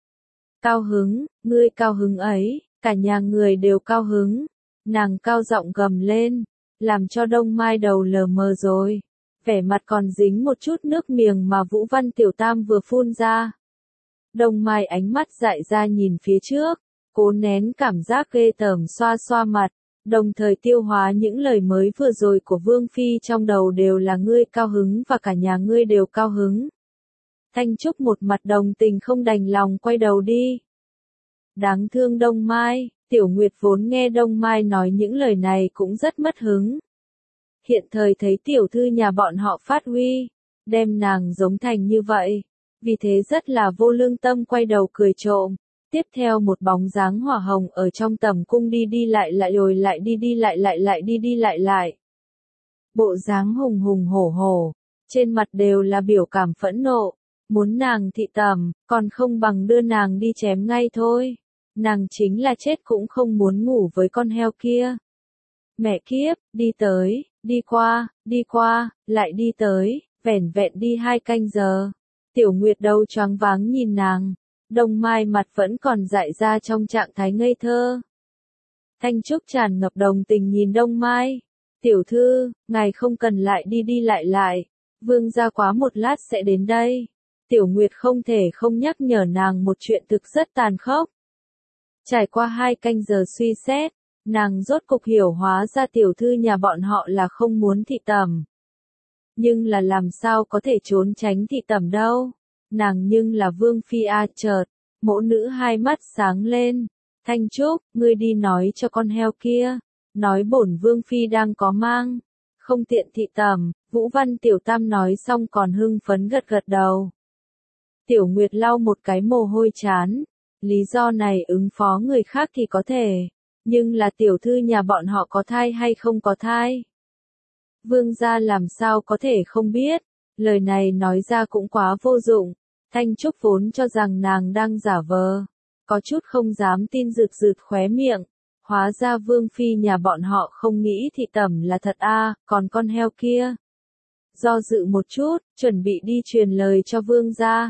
Cao hứng, ngươi cao hứng ấy, cả nhà người đều cao hứng. Nàng cao giọng gầm lên, làm cho Đông Mai đầu lờ mờ rồi. Vẻ mặt còn dính một chút nước miếng mà Vũ Văn Tiểu Tam vừa phun ra. Đông Mai ánh mắt dại ra nhìn phía trước, cố nén cảm giác ghê tởm xoa xoa mặt, đồng thời tiêu hóa những lời mới vừa rồi của Vương Phi trong đầu đều là ngươi cao hứng và cả nhà ngươi đều cao hứng. Thanh Trúc một mặt đồng tình không đành lòng quay đầu đi. Đáng thương Đông Mai, Tiểu Nguyệt vốn nghe Đông Mai nói những lời này cũng rất mất hứng. Hiện thời thấy tiểu thư nhà bọn họ phát huy, đem nàng giống thành như vậy, vì thế rất là vô lương tâm quay đầu cười trộm. Tiếp theo một bóng dáng hỏa hồng ở trong tầm cung đi đi lại lại rồi lại đi đi lại lại lại đi đi lại lại. Bộ dáng hùng hùng hổ hổ, trên mặt đều là biểu cảm phẫn nộ, muốn nàng thị tẩm, còn không bằng đưa nàng đi chém ngay thôi. Nàng chính là chết cũng không muốn ngủ với con heo kia. Mẹ kiếp, đi tới, đi qua, đi qua, lại đi tới, vẻn vẹn đi hai canh giờ. Tiểu Nguyệt đầu choáng váng nhìn nàng. Đông Mai mặt vẫn còn dại ra trong trạng thái ngây thơ. Thanh Trúc tràn ngập đồng tình nhìn Đông Mai. Tiểu thư, ngài không cần lại đi đi lại lại. Vương gia quá một lát sẽ đến đây. Tiểu Nguyệt không thể không nhắc nhở nàng một chuyện thực rất tàn khốc. Trải qua hai canh giờ suy xét, nàng rốt cục hiểu hóa ra tiểu thư nhà bọn họ là không muốn thị tẩm. Nhưng là làm sao có thể trốn tránh thị tẩm đâu. Nàng nhưng là Vương Phi a chợt, mỗ nữ hai mắt sáng lên. Thanh Trúc, ngươi đi nói cho con heo kia, nói bổn Vương Phi đang có mang, không tiện thị tẩm. Vũ Văn Tiểu Tam nói xong còn hưng phấn gật gật đầu. Tiểu Nguyệt lau một cái mồ hôi chán, lý do này ứng phó người khác thì có thể, nhưng là tiểu thư nhà bọn họ có thai hay không có thai? Vương gia làm sao có thể không biết, lời này nói ra cũng quá vô dụng. Thanh Trúc vốn cho rằng nàng đang giả vờ, có chút không dám tin rụt rụt khóe miệng, hóa ra Vương Phi nhà bọn họ không nghĩ thị tẩm là thật a, còn con heo kia. Do dự một chút, chuẩn bị đi truyền lời cho Vương gia.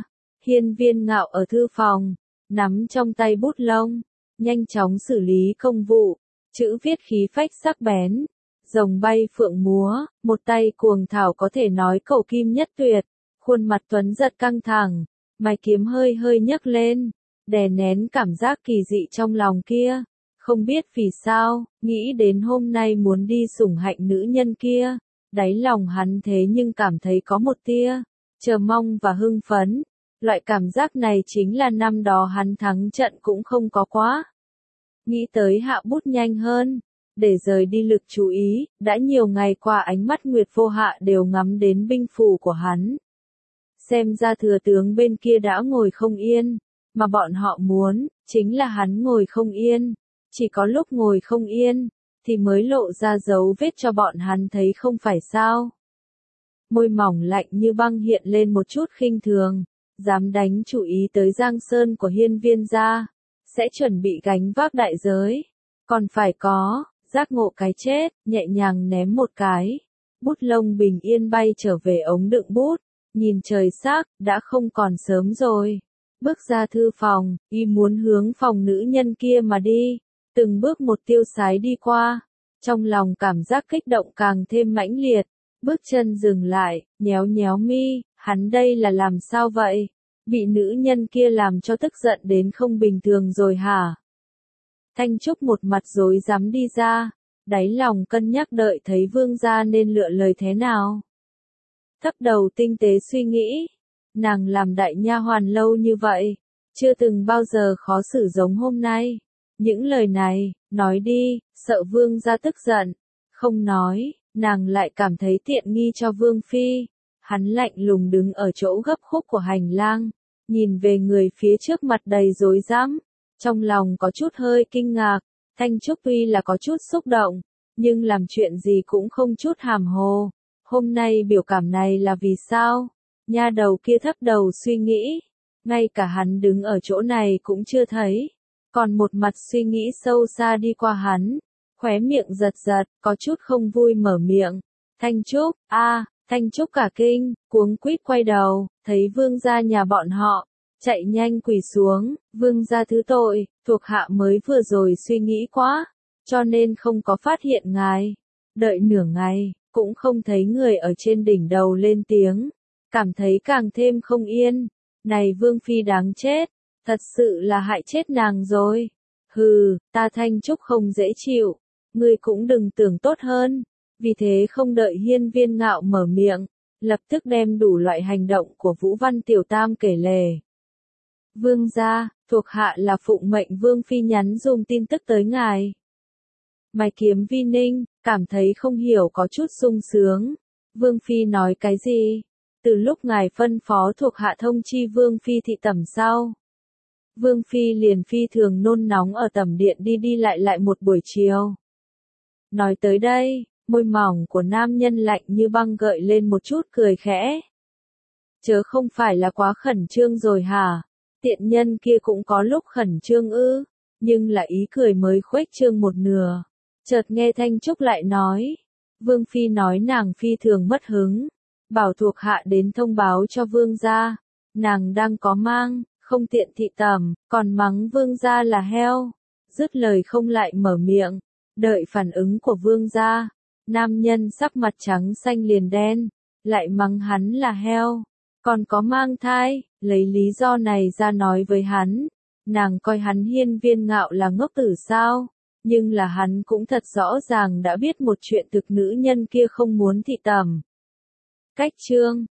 Hiên Viên Ngạo ở thư phòng, nắm trong tay bút lông, nhanh chóng xử lý công vụ, chữ viết khí phách sắc bén, rồng bay phượng múa, một tay cuồng thảo có thể nói cầu kim nhất tuyệt, khuôn mặt tuấn giật căng thẳng, mày kiếm hơi hơi nhấc lên, đè nén cảm giác kỳ dị trong lòng kia, không biết vì sao, nghĩ đến hôm nay muốn đi sủng hạnh nữ nhân kia, đáy lòng hắn thế nhưng cảm thấy có một tia chờ mong và hưng phấn. Loại cảm giác này chính là năm đó hắn thắng trận cũng không có quá. Nghĩ tới hạ bút nhanh hơn, để rời đi lực chú ý, đã nhiều ngày qua ánh mắt Nguyệt Vô Hạ đều ngắm đến binh phủ của hắn. Xem ra thừa tướng bên kia đã ngồi không yên, mà bọn họ muốn, chính là hắn ngồi không yên. Chỉ có lúc ngồi không yên, thì mới lộ ra dấu vết cho bọn hắn thấy không phải sao. Môi mỏng lạnh như băng hiện lên một chút khinh thường. Dám đánh chủ ý tới Giang Sơn của Hiên Viên gia, sẽ chuẩn bị gánh vác đại giới, còn phải có, giác ngộ cái chết, nhẹ nhàng ném một cái, bút lông bình yên bay trở về ống đựng bút, nhìn trời sắc, đã không còn sớm rồi. Bước ra thư phòng, y muốn hướng phòng nữ nhân kia mà đi, từng bước một tiêu sái đi qua, trong lòng cảm giác kích động càng thêm mãnh liệt, bước chân dừng lại, nhéo nhéo mi. Hắn đây là làm sao vậy? Bị nữ nhân kia làm cho tức giận đến không bình thường rồi hả? Thanh Trúc một mặt rối rắm đi ra, đáy lòng cân nhắc đợi thấy vương gia nên lựa lời thế nào. Thấp đầu tinh tế suy nghĩ, nàng làm đại nha hoàn lâu như vậy, chưa từng bao giờ khó xử giống hôm nay. Những lời này, nói đi, sợ vương gia tức giận, không nói, nàng lại cảm thấy tiện nghi cho vương phi. Hắn lạnh lùng đứng ở chỗ gấp khúc của hành lang, nhìn về người phía trước mặt đầy rối rắm, trong lòng có chút hơi kinh ngạc, Thanh Trúc tuy là có chút xúc động, nhưng làm chuyện gì cũng không chút hàm hồ. Hôm nay biểu cảm này là vì sao? Nha đầu kia thấp đầu suy nghĩ, ngay cả hắn đứng ở chỗ này cũng chưa thấy, còn một mặt suy nghĩ sâu xa đi qua hắn, khóe miệng giật giật, có chút không vui mở miệng. Thanh Trúc, a à, Thanh Trúc cả kinh, cuống quýt quay đầu, thấy vương gia nhà bọn họ, chạy nhanh quỳ xuống, vương gia thứ tội, thuộc hạ mới vừa rồi suy nghĩ quá, cho nên không có phát hiện ngài. Đợi nửa ngày, cũng không thấy người ở trên đỉnh đầu lên tiếng, cảm thấy càng thêm không yên. Này vương phi đáng chết, thật sự là hại chết nàng rồi. Hừ, ta Thanh Trúc không dễ chịu, ngươi cũng đừng tưởng tốt hơn. Vì thế không đợi Hiên Viên Ngạo mở miệng, lập tức đem đủ loại hành động của Vũ Văn Tiểu Tam kể lể. Vương gia, thuộc hạ là phụng mệnh vương phi nhắn dùm tin tức tới ngài. Mày kiếm vi ninh, cảm thấy không hiểu có chút sung sướng. Vương phi nói cái gì? Từ lúc ngài phân phó thuộc hạ thông chi vương phi thị tẩm sau. Vương phi liền phi thường nôn nóng ở tẩm điện đi đi lại lại một buổi chiều. Nói tới đây, môi mỏng của nam nhân lạnh như băng gợi lên một chút cười khẽ. Chớ không phải là quá khẩn trương rồi hả? Tiện nhân kia cũng có lúc khẩn trương ư, nhưng là ý cười mới khuếch trương một nửa. Chợt nghe Thanh Trúc lại nói, vương phi nói nàng phi thường mất hứng, bảo thuộc hạ đến thông báo cho vương gia, nàng đang có mang, không tiện thị tẩm, còn mắng vương gia là heo. Dứt lời không lại mở miệng, đợi phản ứng của vương gia. Nam nhân sắc mặt trắng xanh liền đen, lại mắng hắn là heo, còn có mang thai, lấy lý do này ra nói với hắn. Nàng coi hắn Hiên Viên Ngạo là ngốc tử sao, nhưng là hắn cũng thật rõ ràng đã biết một chuyện thực nữ nhân kia không muốn thị tẩm. Cách chương